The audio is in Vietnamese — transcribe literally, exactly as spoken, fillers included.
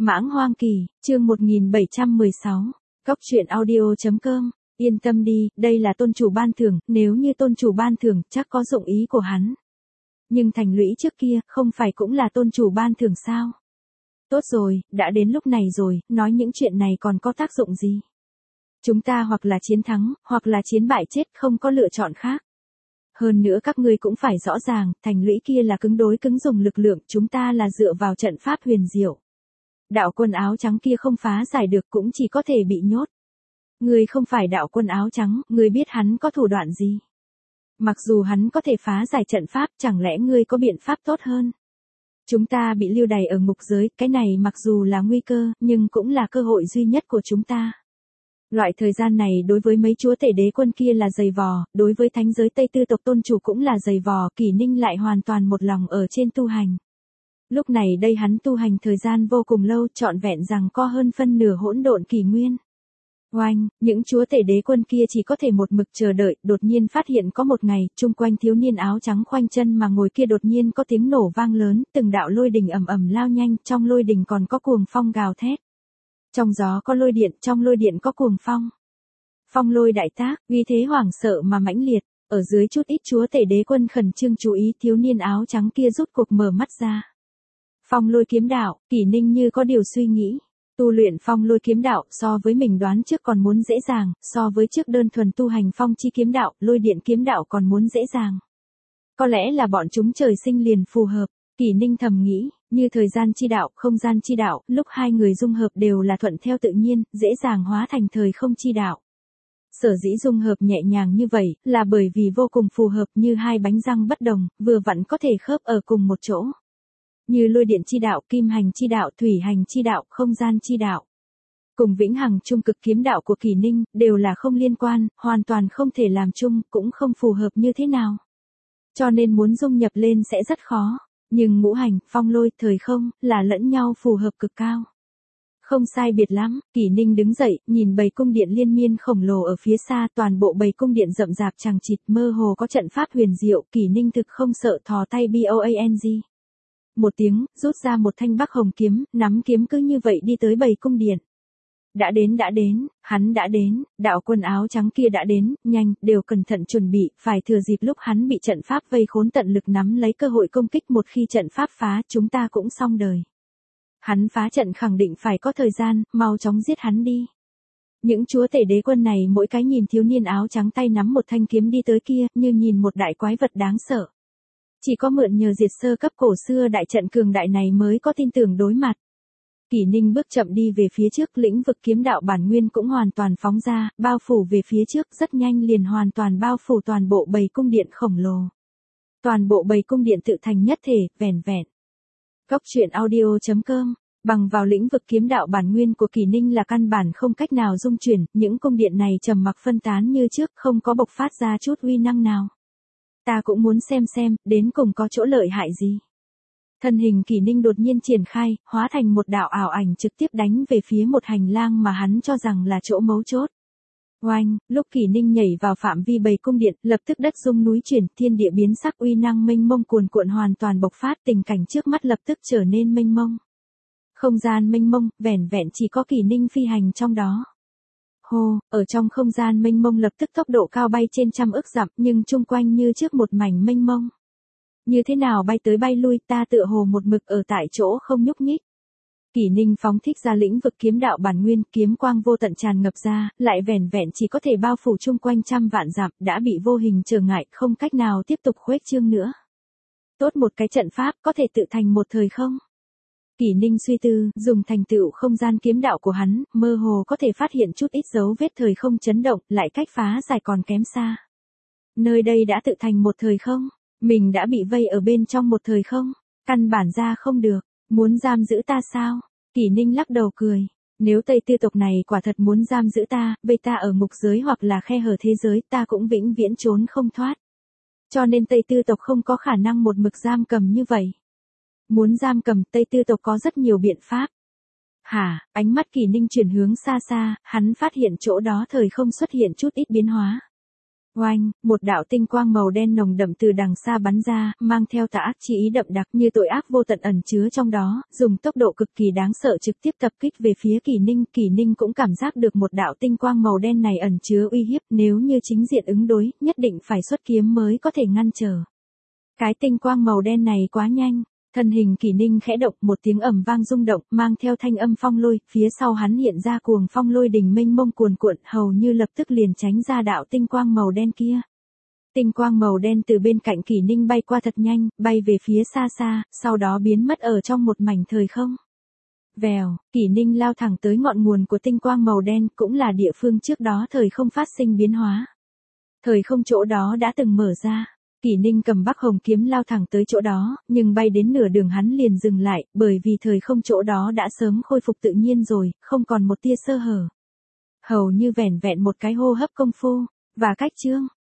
Mãng Hoang Kỳ, chương một nghìn bảy trăm mười sáu. Cóc truyện audio chấm com. Yên tâm đi, đây là tôn chủ ban thưởng, nếu như tôn chủ ban thưởng, chắc có dụng ý của hắn. Nhưng thành lũy trước kia, không phải cũng là tôn chủ ban thưởng sao? Tốt rồi, đã đến lúc này rồi, nói những chuyện này còn có tác dụng gì? Chúng ta hoặc là chiến thắng, hoặc là chiến bại chết, không có lựa chọn khác. Hơn nữa các ngươi cũng phải rõ ràng, thành lũy kia là cứng đối cứng dùng lực lượng, chúng ta là dựa vào trận pháp huyền diệu. Đạo quân áo trắng kia không phá giải được cũng chỉ có thể bị nhốt. Ngươi không phải đạo quân áo trắng, ngươi biết hắn có thủ đoạn gì? Mặc dù hắn có thể phá giải trận pháp, chẳng lẽ ngươi có biện pháp tốt hơn? Chúng ta bị lưu đày ở ngục giới, cái này mặc dù là nguy cơ, nhưng cũng là cơ hội duy nhất của chúng ta. Loại thời gian này đối với mấy chúa tể đế quân kia là giày vò, đối với thánh giới Tây Tư tộc tôn chủ cũng là giày vò, Kỷ Ninh lại hoàn toàn một lòng ở trên tu hành. Lúc này đây hắn tu hành thời gian vô cùng lâu, trọn vẹn rằng co hơn phân nửa hỗn độn kỷ nguyên. Oanh, những chúa tể đế quân kia chỉ có thể một mực chờ đợi, đột nhiên phát hiện có một ngày, chung quanh thiếu niên áo trắng khoanh chân mà ngồi kia đột nhiên có tiếng nổ vang lớn, từng đạo lôi đình ầm ầm lao nhanh, trong lôi đình còn có cuồng phong gào thét. Trong gió có lôi điện, trong lôi điện có cuồng phong. Phong lôi đại tác, uy thế hoảng sợ mà mãnh liệt, ở dưới chút ít chúa tể đế quân khẩn trương chú ý, thiếu niên áo trắng kia rút cuộc mở mắt ra. Phong lôi kiếm đạo, Kỷ Ninh như có điều suy nghĩ. Tu luyện phong lôi kiếm đạo so với mình đoán trước còn muốn dễ dàng, so với trước đơn thuần tu hành phong chi kiếm đạo, lôi điện kiếm đạo còn muốn dễ dàng. Có lẽ là bọn chúng trời sinh liền phù hợp, Kỷ Ninh thầm nghĩ, như thời gian chi đạo, không gian chi đạo, lúc hai người dung hợp đều là thuận theo tự nhiên, dễ dàng hóa thành thời không chi đạo. Sở dĩ dung hợp nhẹ nhàng như vậy, là bởi vì vô cùng phù hợp như hai bánh răng bất đồng, vừa vặn có thể khớp ở cùng một chỗ. Như lôi điện chi đạo, kim hành chi đạo, thủy hành chi đạo, không gian chi đạo. Cùng vĩnh hằng trung cực kiếm đạo của Kỷ Ninh, đều là không liên quan, hoàn toàn không thể làm chung, cũng không phù hợp như thế nào. Cho nên muốn dung nhập lên sẽ rất khó, nhưng ngũ hành, phong lôi, thời không, là lẫn nhau phù hợp cực cao. Không sai biệt lắm, Kỷ Ninh đứng dậy, nhìn bầy cung điện liên miên khổng lồ ở phía xa, toàn bộ bầy cung điện rậm rạp chằng chịt, mơ hồ có trận pháp huyền diệu, Kỷ Ninh thực không sợ thò tay boang. Một tiếng, rút ra một thanh bắc hồng kiếm, nắm kiếm cứ như vậy đi tới bầy cung điện. Đã đến đã đến, hắn đã đến, đạo quân áo trắng kia đã đến, nhanh, đều cẩn thận chuẩn bị, phải thừa dịp lúc hắn bị trận pháp vây khốn tận lực nắm lấy cơ hội công kích, một khi trận pháp phá, chúng ta cũng xong đời. Hắn phá trận khẳng định phải có thời gian, mau chóng giết hắn đi. Những chúa tể đế quân này mỗi cái nhìn thiếu niên áo trắng tay nắm một thanh kiếm đi tới kia, như nhìn một đại quái vật đáng sợ. Chỉ có mượn nhờ diệt sơ cấp cổ xưa đại trận cường đại này mới có tin tưởng đối mặt. Kỷ Ninh bước chậm đi về phía trước, lĩnh vực kiếm đạo bản nguyên cũng hoàn toàn phóng ra, bao phủ về phía trước, rất nhanh liền hoàn toàn bao phủ toàn bộ bầy cung điện khổng lồ. Toàn bộ bầy cung điện tự thành nhất thể, vẻn vẹn. Cóc truyện audio chấm com. Bằng vào lĩnh vực kiếm đạo bản nguyên của Kỷ Ninh là căn bản không cách nào dung chuyển, những cung điện này trầm mặc phân tán như trước, không có bộc phát ra chút uy năng nào. Ta cũng muốn xem xem, đến cùng có chỗ lợi hại gì. Thân hình Kỷ Ninh đột nhiên triển khai, hóa thành một đạo ảo ảnh trực tiếp đánh về phía một hành lang mà hắn cho rằng là chỗ mấu chốt. Oanh, lúc Kỷ Ninh nhảy vào phạm vi bầy cung điện, lập tức đất rung núi chuyển, thiên địa biến sắc, uy năng mênh mông cuồn cuộn hoàn toàn bộc phát, tình cảnh trước mắt lập tức trở nên mênh mông. Không gian mênh mông, vẻn vẹn chỉ có Kỷ Ninh phi hành trong đó. Hô, ở trong không gian mênh mông lập tức tốc độ cao bay trên trăm ức dặm, nhưng chung quanh như trước một mảnh mênh mông. Như thế nào bay tới bay lui, ta tựa hồ một mực ở tại chỗ không nhúc nhích. Kỷ Ninh phóng thích ra lĩnh vực kiếm đạo bản nguyên, kiếm quang vô tận tràn ngập ra, lại vẻn vẹn chỉ có thể bao phủ chung quanh trăm vạn dặm, đã bị vô hình trở ngại, không cách nào tiếp tục khuếch trương nữa. Tốt một cái trận pháp, có thể tự thành một thời không? Kỷ Ninh suy tư, dùng thành tựu không gian kiếm đạo của hắn, mơ hồ có thể phát hiện chút ít dấu vết thời không chấn động, lại cách phá giải còn kém xa. Nơi đây đã tự thành một thời không? Mình đã bị vây ở bên trong một thời không? Căn bản ra không được, muốn giam giữ ta sao? Kỷ Ninh lắc đầu cười, nếu Tây Tư tộc này quả thật muốn giam giữ ta, vây ta ở ngục giới hoặc là khe hở thế giới, ta cũng vĩnh viễn trốn không thoát. Cho nên Tây Tư tộc không có khả năng một mực giam cầm như vậy. Muốn giam cầm Tây Tư tộc có rất nhiều biện pháp. Hả, ánh mắt Kỷ Ninh chuyển hướng xa xa, hắn phát hiện chỗ đó thời không xuất hiện chút ít biến hóa. Oanh, một đạo tinh quang màu đen nồng đậm từ đằng xa bắn ra, mang theo tà ác chi ý đậm đặc như tội ác vô tận ẩn chứa trong đó, dùng tốc độ cực kỳ đáng sợ trực tiếp tập kích về phía Kỷ Ninh. Kỷ Ninh cũng cảm giác được một đạo tinh quang màu đen này ẩn chứa uy hiếp, nếu như chính diện ứng đối, nhất định phải xuất kiếm mới có thể ngăn trở. Cái tinh quang màu đen này quá nhanh. Thân hình Kỷ Ninh khẽ động, một tiếng ầm vang rung động, mang theo thanh âm phong lôi, phía sau hắn hiện ra cuồng phong lôi đỉnh mênh mông cuồn cuộn, hầu như lập tức liền tránh ra đạo tinh quang màu đen kia. Tinh quang màu đen từ bên cạnh Kỷ Ninh bay qua thật nhanh, bay về phía xa xa, sau đó biến mất ở trong một mảnh thời không. Vèo, Kỷ Ninh lao thẳng tới ngọn nguồn của tinh quang màu đen, cũng là địa phương trước đó thời không phát sinh biến hóa. Thời không chỗ đó đã từng mở ra. Kỷ Ninh cầm Bắc Hồng kiếm lao thẳng tới chỗ đó, nhưng bay đến nửa đường hắn liền dừng lại, bởi vì thời không chỗ đó đã sớm khôi phục tự nhiên rồi, không còn một tia sơ hở. Hầu như vẻn vẹn một cái hô hấp công phu, và cách chương,